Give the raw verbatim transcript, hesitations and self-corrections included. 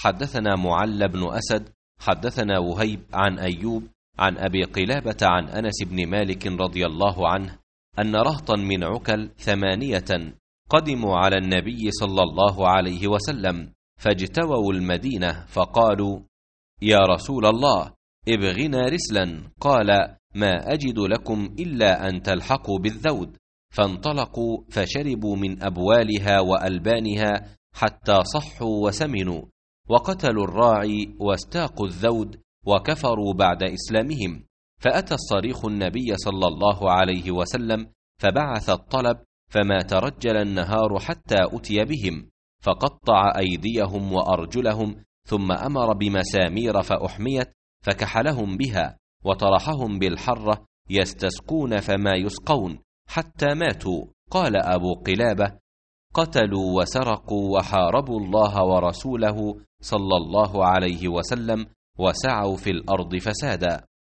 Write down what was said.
حدثنا معل بن أسد حدثنا وهيب عن أيوب عن أبي قلابة عن أنس بن مالك رضي الله عنه أن رهطا من عكل ثمانية قدموا على النبي صلى الله عليه وسلم فاجتووا المدينة فقالوا: يا رسول الله، ابغنا رسلا. قال: ما أجد لكم إلا أن تلحقوا بالذود. فانطلقوا فشربوا من أبوالها وألبانها حتى صحوا وسمنوا، وقتلوا الراعي واستاقوا الذود وكفروا بعد إسلامهم. فأتى الصريخ النبي صلى الله عليه وسلم فبعث الطلب، فما ترجل النهار حتى أتي بهم، فقطع أيديهم وأرجلهم، ثم أمر بمسامير فأحميت فكحلهم بها، وطرحهم بالحرة يستسقون فما يسقون حتى ماتوا. قال أبو قلابة: قتلوا وسرقوا وحاربوا الله ورسوله صلى الله عليه وسلم، وسعوا في الأرض فسادا.